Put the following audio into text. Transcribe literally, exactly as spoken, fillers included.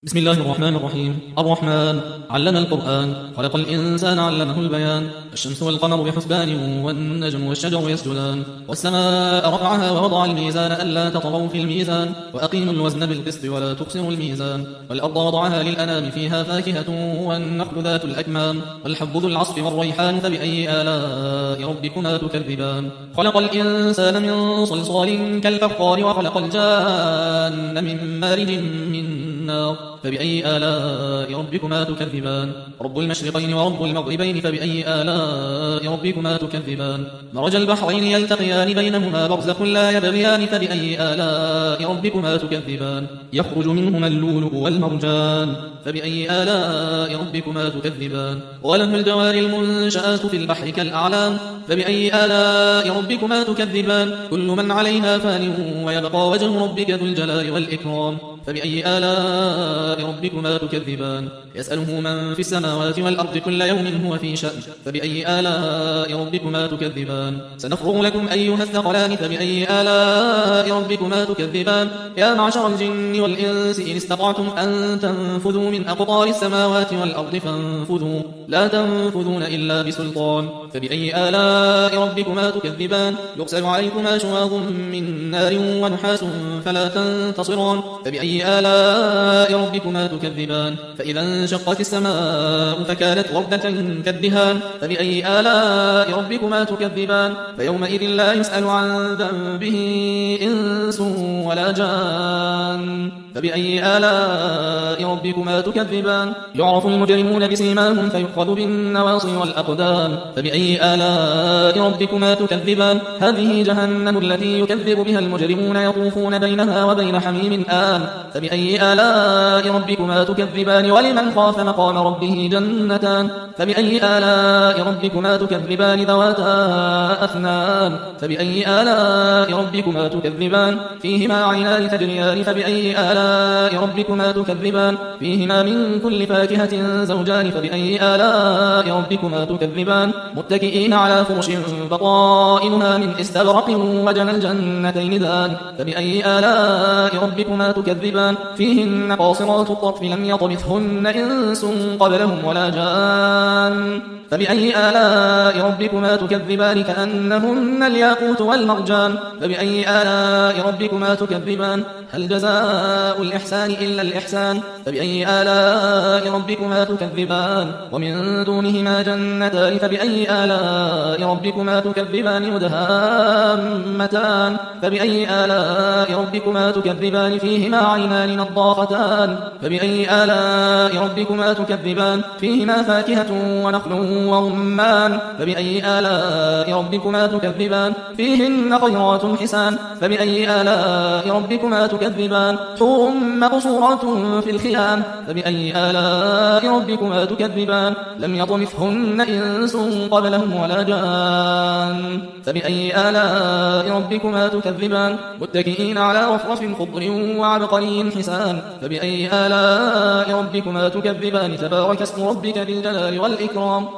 بسم الله الرحمن الرحيم. الرحمن علم القرآن، خلق الإنسان علمه البيان. الشمس والقمر بحسبان، والنجم والشجر يسجدان. والسماء رفعها ووضع الميزان ألا تطغوا في الميزان، وأقيموا الوزن بالقسط ولا تخسروا الميزان. والأرض وضعها للأنام، فيها فاكهة والنخل ذات الأكمام، والحب ذو العصف والريحان. فبأي آلاء ربكما تكذبان؟ خلق الإنسان من صلصال كالفخار، وخلق الجان من مارج من نار. فبأي آلاء ربكما تكذبان؟ رب المشرقين ورب المغربين. فبأي آلاء ربكما تكذبان؟ مرج البحرين يلتقيان، بينهما برزخ لا يبغيان. فبأي آلاء ربكما تكذبان؟ يخرج منهما اللؤلؤ والمرجان. فبأي آلاء ربكما تكذبان؟ وله الجوار المنشآت في البحر كالأعلام. فبأي آلاء ربكما تكذبان؟ كل من عليها فان، ويبقى وجه ربك ذو الجلال والإكرام. فبأي آلاء ربكما تكذبان؟ يسأله من في السماوات والأرض، كل يوم هو في شأن. فبأي آلاء ربكما تكذبان؟ سنفرغ لكم أيها الثقلان. فبأي آلاء ربكما تكذبان؟ يا معشر الجن والإنس إن استطعتم أن تنفذوا من أقطار السماوات والأرض فانفذوا، لا تنفذون إلا بسلطان. فبأي آلاء ربكما تكذبان؟ يرسل عليكما شواظ من نار ونحاس فلا تنتصران. فبأي آلاء ربكما تكذبان؟ فإذا انشقت السماء فكانت وردة كالدهان. فبأي آلاء ربكما تكذبان؟ فيومئذ لا يسأل عن ذنبه إنس ولا جان. فبأي آلاء ربكما تكذبان؟ يعرف المجرمون بسيماهم، فيؤخذ بالنواصي والأقدام. فبأي آلاء ربكما تكذبان؟ هذه جهنم التي يكذب بها المجرمون، يطوفون بينها وبين حميم آن. فبأي آلاء ربكما تكذبان؟ ولمن خاف مقام ربه جنتان. فبأي آلاء ربكما تكذبان؟ ذواتا أفنان. فبأي آلاء ربكما تكذبان؟ فيهما عينان تجريان. فبأي آلاء ربكما تكذبان؟ فيهما من كل فاكهة زوجان. فبأي آلاء ربكما تكذبان؟ متكئين على فرش بطائنها من استبرق، وجنى الجنتين دان. فبأي آلاء ربكما تكذبان؟ فيهن قاصرات الطرف لم يطمثهن إنس قبلهم ولا جان. فبأي آلاء ربكما تكذبان؟ كأنهن الياقوت والمرجان. فبأي آلاء ربكما تكذبان؟ هل جزاء الإحسان إلا الإحسان؟ فبأي آلاء ربكما تكذبان؟ ومن دونهما جنتان. فبأي آلاء ربكما تكذبان؟ مدهامتان. فبأي آلاء ربكما تكذبان؟ فيهما عينان نضاختان. فبأي آلاء ربكما تكذبان؟ فيهما فاكهة ونخل ورمان. فبأي آلاء ربكما تكذبان؟ فيهن خيرات حسان. فبأي آلاء ربكما تكذبان؟ حور مقصورات في الخيام. فبأي آلاء ربكما تكذبان؟ لم يطمثهن إنس قبلهم ولا جان. فبأي آلاء ربكما تكذبان؟ متكئين على رفرف خضر وعبقري حسان. فبأي آلاء ربكما تكذبان؟ تبارك اسم ربك ذي الجلال والإكرام.